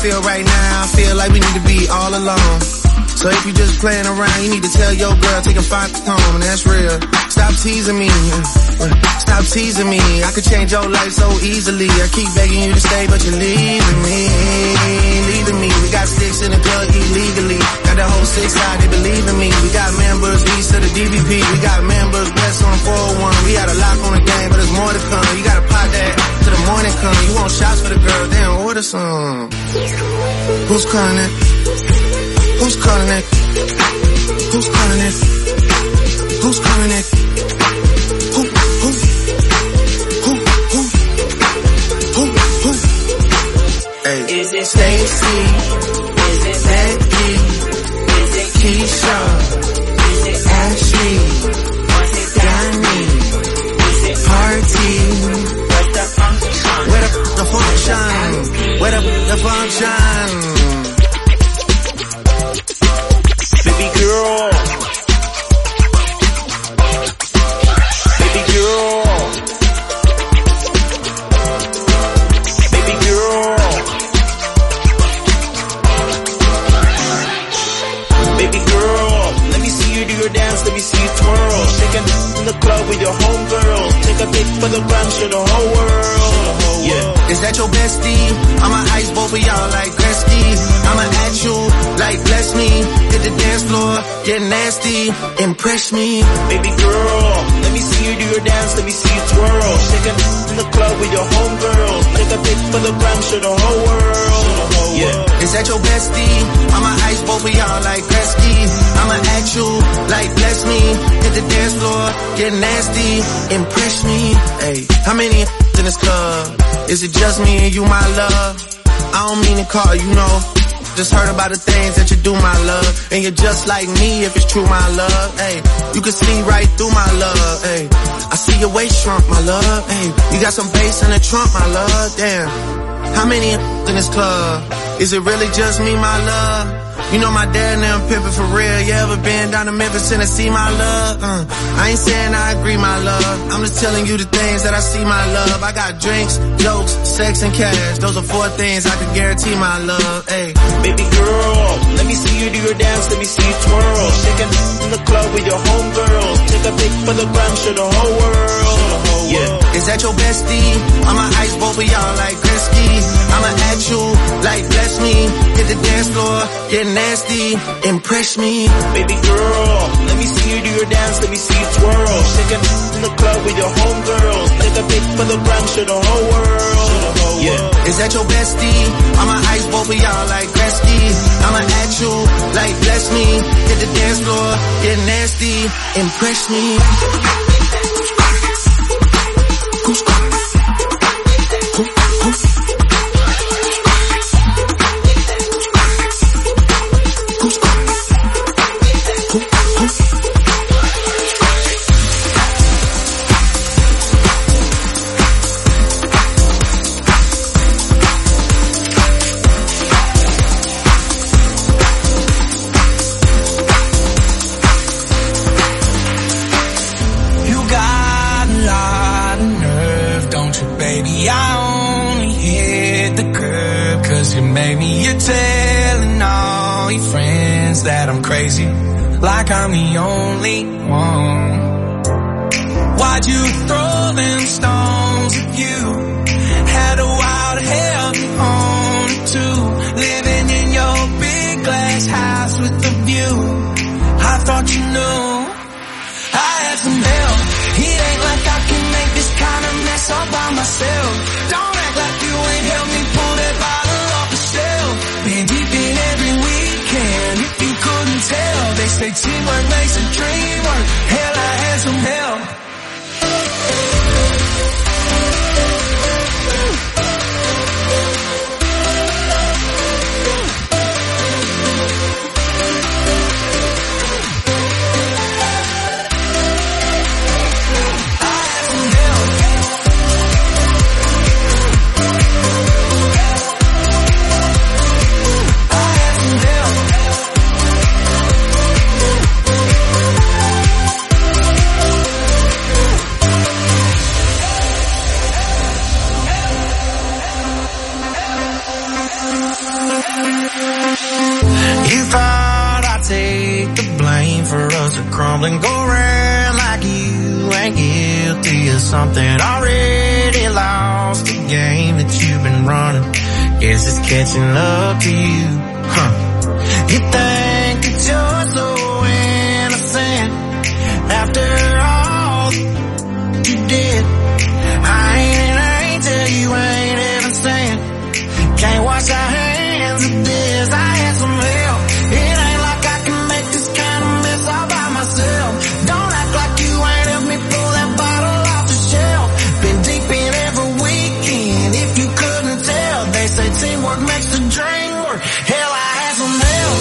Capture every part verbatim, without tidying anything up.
feel right now, I feel like we need to be all alone. So if you just playing around, you need to tell your girl, take a five home, and that's real. Stop teasing me, stop teasing me. I could change your life so easily. I keep begging you to stay, but you're leaving me, leaving me. We got sticks in the club illegally. Got the whole six side, they believe in me. We got members east of the D V P. We got members west on the four oh one. We had a lock on the game, but there's more to come. You gotta pot that till the morning come. You want shots for the girl, then order some. Who's calling it? Who's calling it? Who's calling it? Who's calling it? Who, who, who, who, who, who? Hey. Is it Stacy? Is it Becky? Is it Keisha? Is it Ashley? Was it Danny? Is it Party? Where's the function? Where the, the function? Where the, the function? Baby girl, baby girl, baby girl, baby girl, let me see you do your dance, let me see you twirl, shaking in the club with your homegirls, take a pic for the gram, show the whole world. Yeah. Is that your bestie? I'ma ice both of y'all like Gretzky. I'ma at you like bless me. Hit the dance floor, get nasty, impress me. Baby girl, let me see you do your dance, let me see you twirl. Shaking in the club with your homegirls. Take a pic for the gram, show the whole world. Yeah. Is that your bestie? I'ma ice both of y'all like Gretzky. I'ma at you like bless me. Hit the dance floor, get nasty, impress me. Hey, how many in this club? Is it just me and you, my love? I don't mean to call you, know. Just heard about the things that you do, my love. And you're just like me if it's true, my love. Hey, you can see right through my love. Hey, I see your waist shrunk, my love. Hey, you got some bass in the trunk, my love. Damn, how many in this club? Is it really just me, my love? You know my dad and them pimpin' for real. You ever been down to Memphis, Tennessee, my love? Uh, I ain't saying I agree, my love. I'm just telling you the things that I see, my love. I got drinks, jokes, sex, and cash. Those are four things I can guarantee, my love. Hey, baby girl, let me see you do your dance, let me see you twirl. Shaking in the club with your homegirls. Take a pic for the gram, show the whole world. Yeah. Is that your bestie? I'ma ice both of y'all like Gretzky. I'ma at you like bless me. Hit the dance floor, get nasty, impress me. Baby girl, let me see you do your dance, let me see you twirl. Shaking in the club with your homegirls. Take a pic for the gram, show the whole world. Yeah. Is that your bestie? I'ma ice both of y'all like Gretzky. I'ma at you like bless me. Hit the dance floor, get nasty, impress me. Who's calling it? Who, who? Who's calling it? Who, who? You got a lot of nerve, don't you, baby? I only hit the curb 'cause you made me. You're telling all your friends that I'm crazy, like I'm the only one. Why'd you throw them stones if you had a wild hell on it too? Living in your big glass house with the view. I thought you knew I had some help. It ain't like I can make this kind of mess all by myself. Don't act like you ain't helped me pull that bottle off the shelf. Been deep in every weekend, if you couldn't tell. They say teamwork makes a dream work. Hell, I had some help. something go wrong, like you ain't guilty of something already lost. The game that you've been running, guess it's catching up to you. Huh? You think that you're so innocent after all you did. I ain't an angel, you ain't even saying. Can't wash our hands of this. I had some help. It ain't like I can make this kind of mess all by myself. Don't act like you ain't helped me pull that bottle off the shelf. Been deep in every weekend, if you couldn't tell. They say teamwork makes the dream work. Hell, I had some help.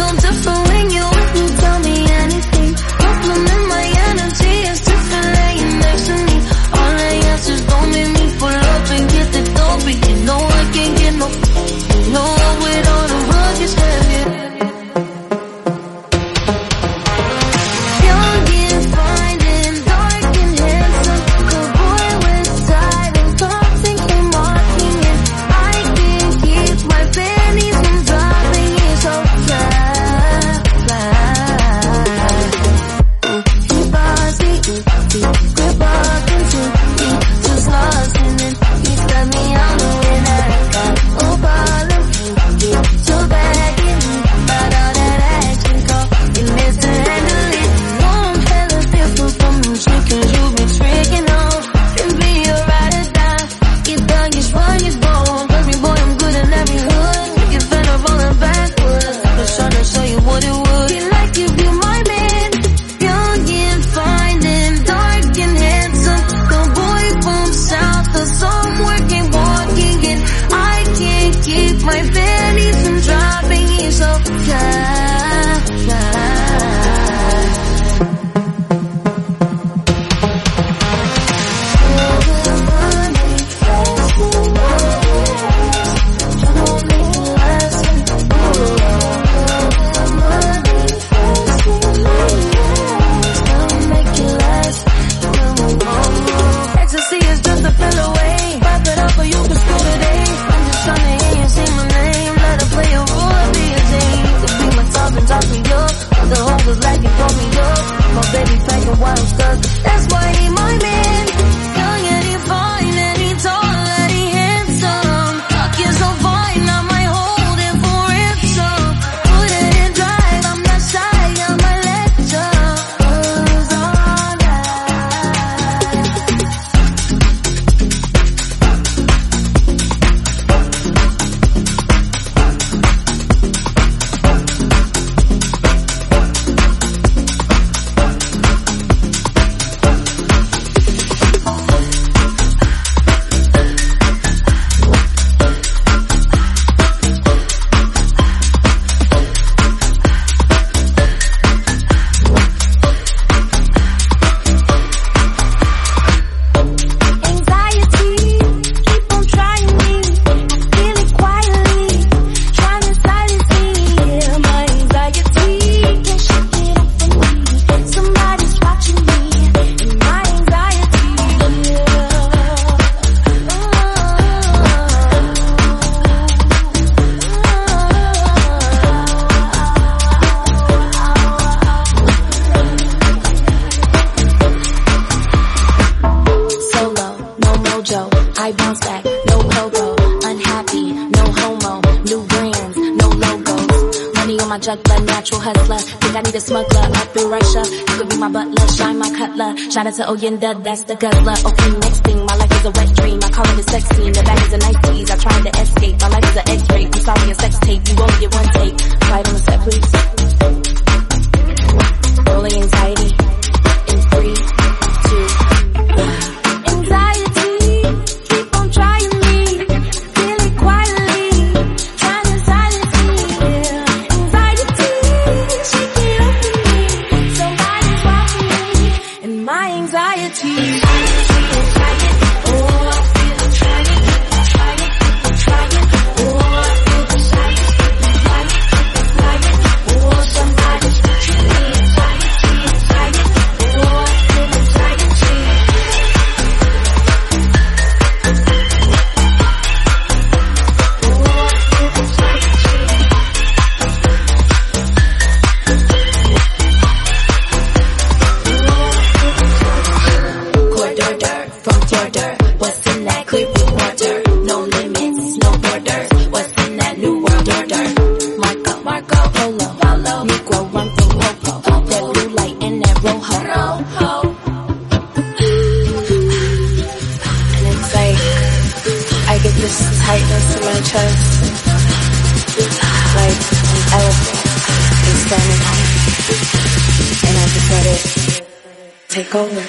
When you, when you tell me anything, compliment my energy is different, laying I bounce back, no pogo. Unhappy, no homo. New brands, no logos. Money on my juggler, natural hustler. Think I need a smuggler up in Russia. You could be my butler, shine my cutler. Shout out to Oyenda, that's the guzzler. Okay, next thing, my life is a wet dream. I call it a sex scene, the bag is a nice tease. I tried to escape, my life is an X-ray. I'm sorry, a sex tape, you only get one take. Quiet on the set, please. Rolling anxiety in three, two, one. Anxiety, keep on trying me. Feel it quietly, trying to silence me. Anxiety, she can't open me. Somebody's watching me, and my anxiety. Take over.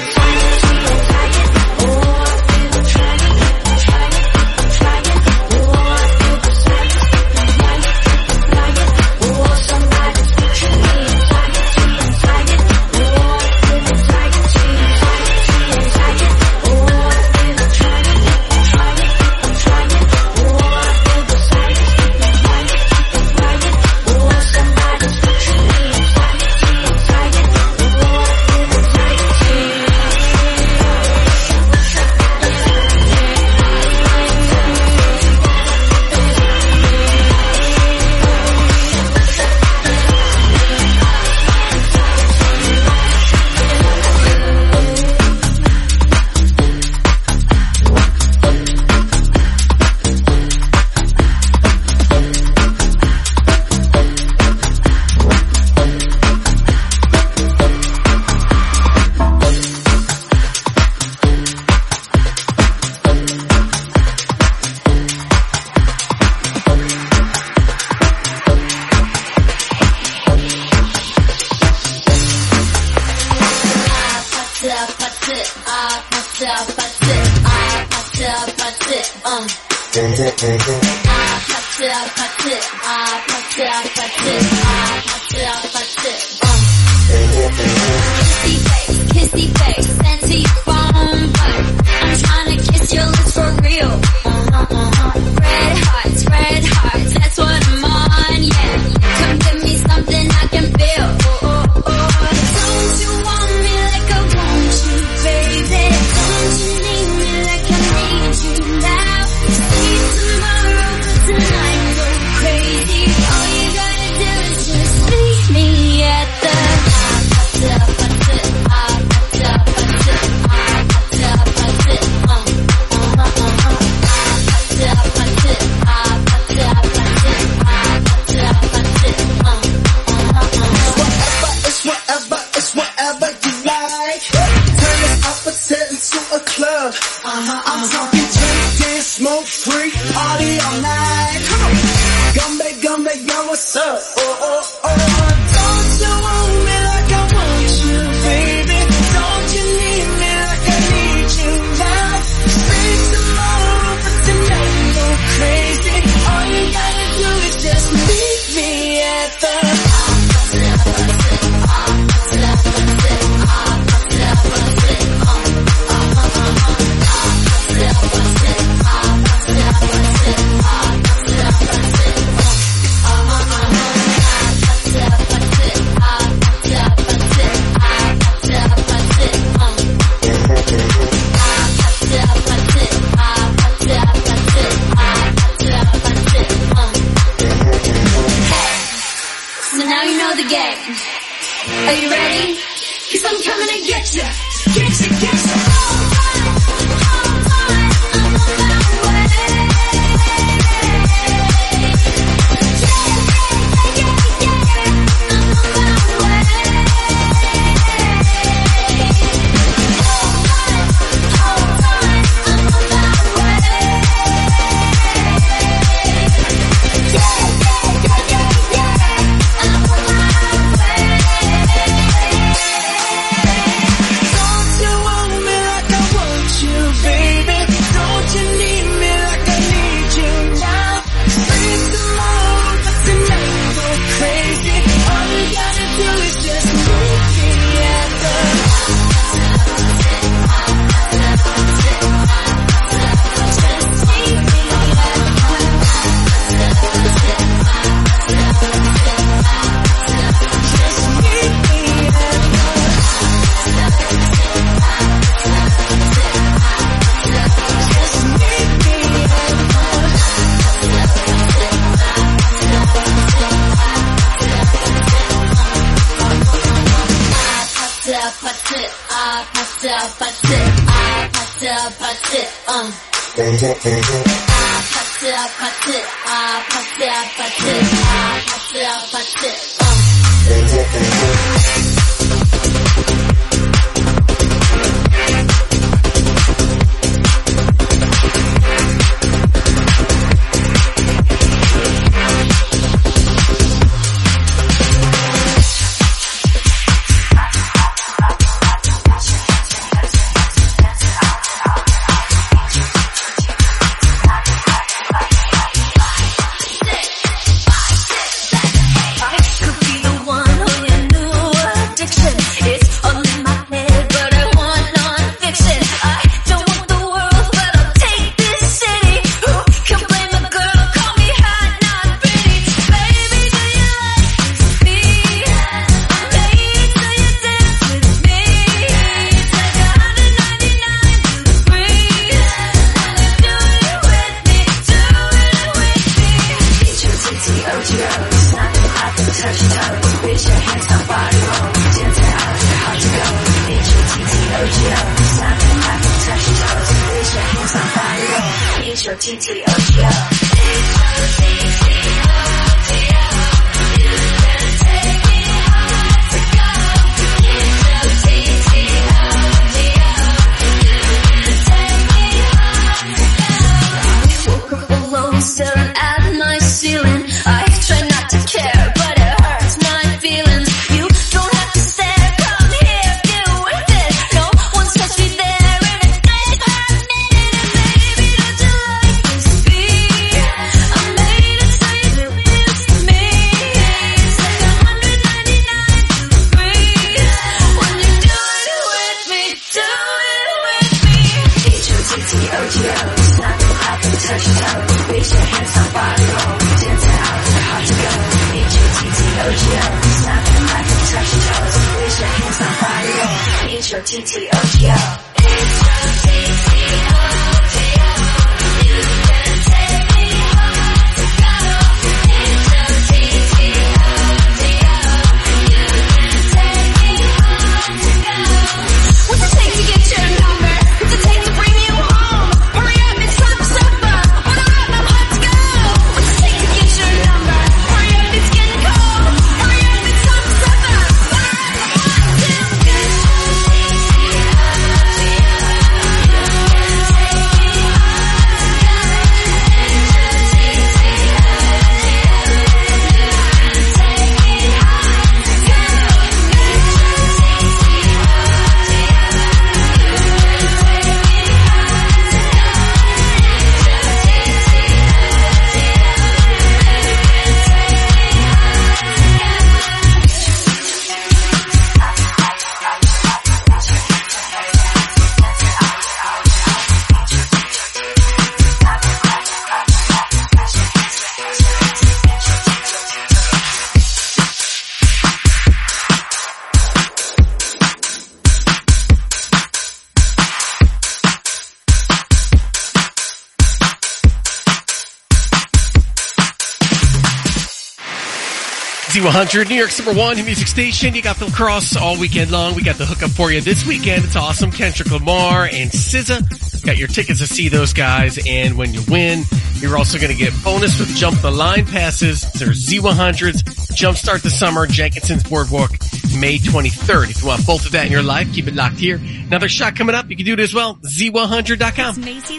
Are you ready? 'Cause I'm coming to get ya, get ya, get ya. All right, all right. uh. 아파트 아파트 아파트 아파트 아파트 아파트 uh. Z one hundred, New York's number one music station. You got Phil Cross all weekend long. We got the hookup for you this weekend. It's awesome. Kendrick Lamar and S Z A. Got your tickets to see those guys. And when you win, you're also going to get bonus with Jump the Line passes. There's Z one hundreds. Jumpstart the Summer, Jenkinson's Boardwalk, May twenty-third. If you want both of that in your life, keep it locked here. Another shot coming up. You can do it as well. Z one hundred dot com.